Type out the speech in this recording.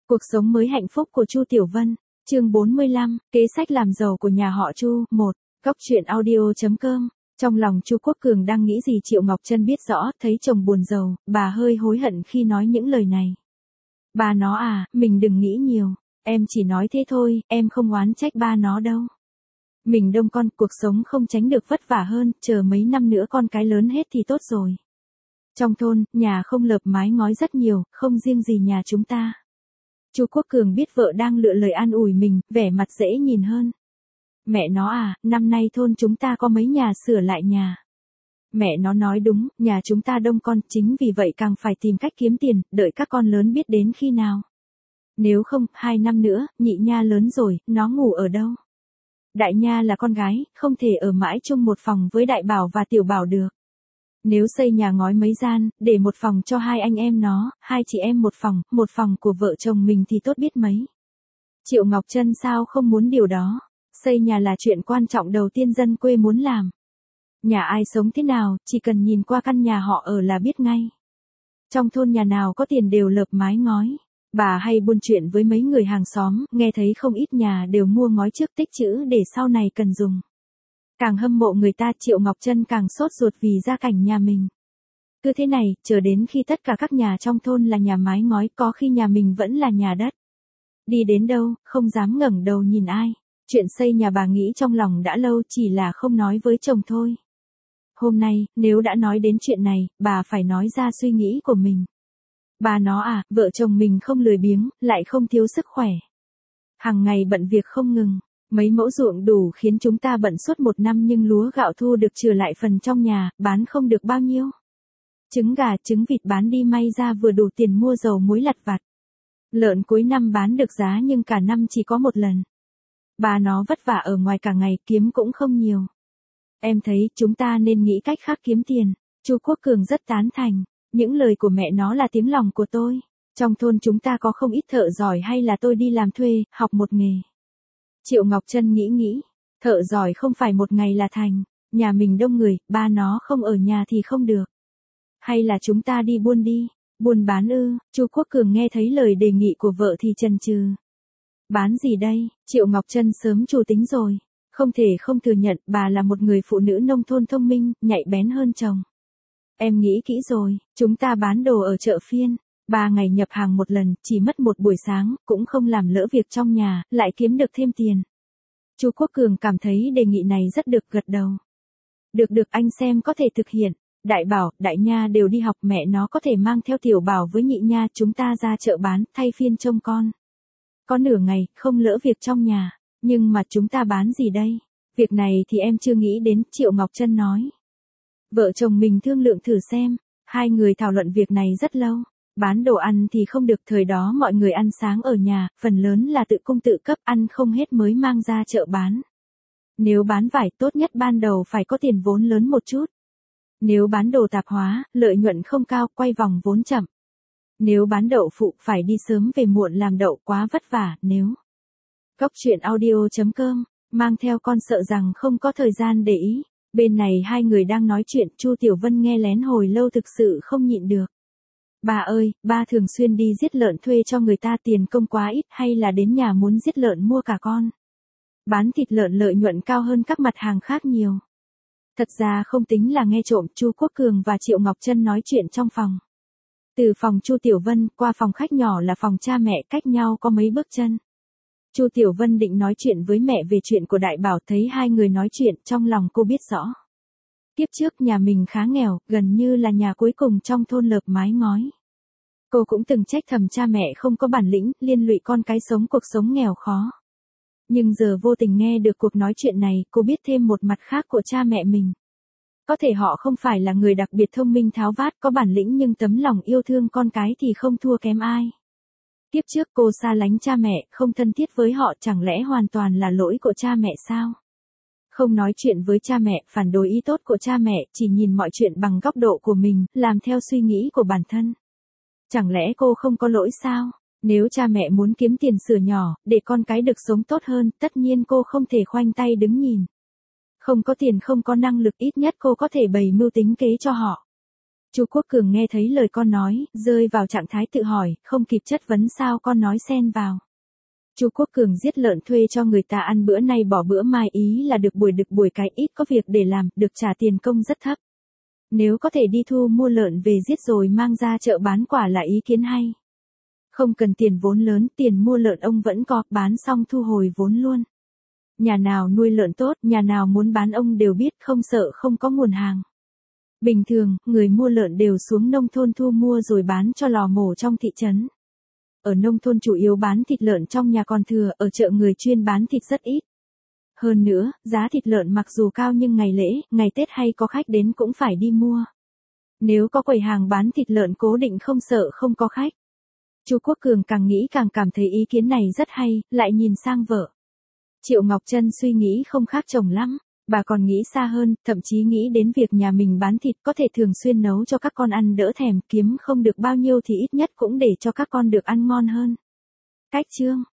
Cuộc sống mới hạnh phúc của Chu Tiểu Vân, chương 45, kế sách làm giàu của nhà họ Chu, 1, góc truyện audio.com. Trong lòng Chu Quốc Cường đang nghĩ gì Triệu Ngọc Trân biết rõ, thấy chồng buồn rầu, bà hơi hối hận khi nói những lời này. Ba nó à, mình đừng nghĩ nhiều, em chỉ nói thế thôi, em không oán trách ba nó đâu. Mình đông con, cuộc sống không tránh được vất vả hơn, chờ mấy năm nữa con cái lớn hết thì tốt rồi. Trong thôn, nhà không lợp mái ngói rất nhiều, không riêng gì nhà chúng ta. Chu Quốc Cường biết vợ đang lựa lời an ủi mình, vẻ mặt dễ nhìn hơn. Mẹ nó à, năm nay thôn chúng ta có mấy nhà sửa lại nhà. Mẹ nó nói đúng, nhà chúng ta đông con, chính vì vậy càng phải tìm cách kiếm tiền, đợi các con lớn biết đến khi nào. Nếu không, 2 năm nữa, nhị nha lớn rồi, nó ngủ ở đâu? Đại nha là con gái, không thể ở mãi chung một phòng với đại bảo và tiểu bảo được. Nếu xây nhà ngói mấy gian, để một phòng cho 2 anh em nó, 2 chị em một phòng của vợ chồng mình thì tốt biết mấy. Triệu Ngọc Trân sao không muốn điều đó? Xây nhà là chuyện quan trọng đầu tiên dân quê muốn làm. Nhà ai sống thế nào, chỉ cần nhìn qua căn nhà họ ở là biết ngay. Trong thôn nhà nào có tiền đều lợp mái ngói. Bà hay buôn chuyện với mấy người hàng xóm, nghe thấy không ít nhà đều mua ngói trước tích trữ để sau này cần dùng. Càng hâm mộ người ta, Triệu Ngọc Trân càng sốt ruột vì gia cảnh nhà mình. Cứ thế này, chờ đến khi tất cả các nhà trong thôn là nhà mái ngói, có khi nhà mình vẫn là nhà đất. Đi đến đâu, không dám ngẩng đầu nhìn ai. Chuyện xây nhà bà nghĩ trong lòng đã lâu, chỉ là không nói với chồng thôi. Hôm nay, nếu đã nói đến chuyện này, bà phải nói ra suy nghĩ của mình. Bà nó à, vợ chồng mình không lười biếng, lại không thiếu sức khỏe. Hàng ngày bận việc không ngừng. Mấy mẫu ruộng đủ khiến chúng ta bận suốt 1 năm nhưng lúa gạo thu được trừ lại phần trong nhà, bán không được bao nhiêu. Trứng gà, trứng vịt bán đi may ra vừa đủ tiền mua dầu muối lặt vặt. Lợn cuối năm bán được giá nhưng cả năm chỉ có 1 lần. Bà nó vất vả ở ngoài cả ngày kiếm cũng không nhiều. Em thấy chúng ta nên nghĩ cách khác kiếm tiền. Chu Quốc Cường rất tán thành. Những lời của mẹ nó là tiếng lòng của tôi. Trong thôn chúng ta có không ít thợ giỏi hay là tôi đi làm thuê, học một nghề. Triệu Ngọc Trân nghĩ, thợ giỏi không phải một ngày là thành, nhà mình đông người, ba nó không ở nhà thì không được. Hay là chúng ta đi buôn đi, buôn bán ư? Chu Quốc Cường nghe thấy lời đề nghị của vợ thì chần chừ. Bán gì đây? Triệu Ngọc Trân sớm chủ tính rồi, không thể không thừa nhận bà là một người phụ nữ nông thôn thông minh, nhạy bén hơn chồng. Em nghĩ kỹ rồi, chúng ta bán đồ ở chợ phiên. 3 ngày nhập hàng một lần, chỉ mất một buổi sáng, cũng không làm lỡ việc trong nhà, lại kiếm được thêm tiền. Chu Quốc Cường cảm thấy đề nghị này rất được, gật đầu. Được anh xem có thể thực hiện. Đại bảo, đại nha đều đi học, mẹ nó có thể mang theo tiểu bảo với nhị nha chúng ta ra chợ bán, thay phiên trông con. Có nửa ngày, không lỡ việc trong nhà. Nhưng mà chúng ta bán gì đây? Việc này thì em chưa nghĩ đến, Triệu Ngọc Trân nói. Vợ chồng mình thương lượng thử xem. 2 người thảo luận việc này rất lâu. Bán đồ ăn thì không được, thời đó mọi người ăn sáng ở nhà, phần lớn là tự cung tự cấp, ăn không hết mới mang ra chợ bán. Nếu bán vải, tốt nhất ban đầu phải có tiền vốn lớn một chút. Nếu bán đồ tạp hóa, lợi nhuận không cao, quay vòng vốn chậm. Nếu bán đậu phụ, phải đi sớm về muộn làm đậu, quá vất vả. Nếu góc truyện audio.com, mang theo con sợ rằng không có thời gian để ý. Bên này 2 người đang nói chuyện, Chu Tiểu Vân nghe lén hồi lâu thực sự không nhịn được. Bà ơi, ba thường xuyên đi giết lợn thuê cho người ta, tiền công quá ít, hay là đến nhà muốn giết lợn mua cả con. Bán thịt lợn lợi nhuận cao hơn các mặt hàng khác nhiều. Thật ra không tính là nghe trộm, Chu Quốc Cường và Triệu Ngọc Trân nói chuyện trong phòng. Từ phòng Chu Tiểu Vân qua phòng khách nhỏ là phòng cha mẹ, cách nhau có mấy bước chân. Chu Tiểu Vân định nói chuyện với mẹ về chuyện của đại bảo, thấy 2 người nói chuyện, trong lòng cô biết rõ. Tiếp trước nhà mình khá nghèo, gần như là nhà cuối cùng trong thôn lợp mái ngói. Cô cũng từng trách thầm cha mẹ không có bản lĩnh, liên lụy con cái sống cuộc sống nghèo khó. Nhưng giờ vô tình nghe được cuộc nói chuyện này, cô biết thêm một mặt khác của cha mẹ mình. Có thể họ không phải là người đặc biệt thông minh tháo vát, có bản lĩnh nhưng tấm lòng yêu thương con cái thì không thua kém ai. Tiếp trước cô xa lánh cha mẹ, không thân thiết với họ, chẳng lẽ hoàn toàn là lỗi của cha mẹ sao? Không nói chuyện với cha mẹ, phản đối ý tốt của cha mẹ, chỉ nhìn mọi chuyện bằng góc độ của mình, làm theo suy nghĩ của bản thân. Chẳng lẽ cô không có lỗi sao? Nếu cha mẹ muốn kiếm tiền sửa nhỏ, để con cái được sống tốt hơn, tất nhiên cô không thể khoanh tay đứng nhìn. Không có tiền, không có năng lực, ít nhất cô có thể bày mưu tính kế cho họ. Chu Quốc Cường nghe thấy lời con nói, rơi vào trạng thái tự hỏi, không kịp chất vấn sao con nói xen vào. Chu Quốc Cường giết lợn thuê cho người ta ăn bữa nay bỏ bữa mai, ý là được buổi cái, ít có việc để làm, được trả tiền công rất thấp. Nếu có thể đi thu mua lợn về giết rồi mang ra chợ bán quả là ý kiến hay. Không cần tiền vốn lớn, tiền mua lợn ông vẫn có, bán xong thu hồi vốn luôn. Nhà nào nuôi lợn tốt, nhà nào muốn bán ông đều biết, không sợ không có nguồn hàng. Bình thường, người mua lợn đều xuống nông thôn thu mua rồi bán cho lò mổ trong thị trấn. Ở nông thôn chủ yếu bán thịt lợn trong nhà còn thừa, ở chợ người chuyên bán thịt rất ít. Hơn nữa, giá thịt lợn mặc dù cao nhưng ngày lễ, ngày Tết hay có khách đến cũng phải đi mua. Nếu có quầy hàng bán thịt lợn cố định không sợ không có khách. Chu Quốc Cường càng nghĩ càng cảm thấy ý kiến này rất hay, lại nhìn sang vợ. Triệu Ngọc Trân suy nghĩ không khác chồng lắm, bà còn nghĩ xa hơn, thậm chí nghĩ đến việc nhà mình bán thịt có thể thường xuyên nấu cho các con ăn đỡ thèm, kiếm không được bao nhiêu thì ít nhất cũng để cho các con được ăn ngon hơn. Cách chương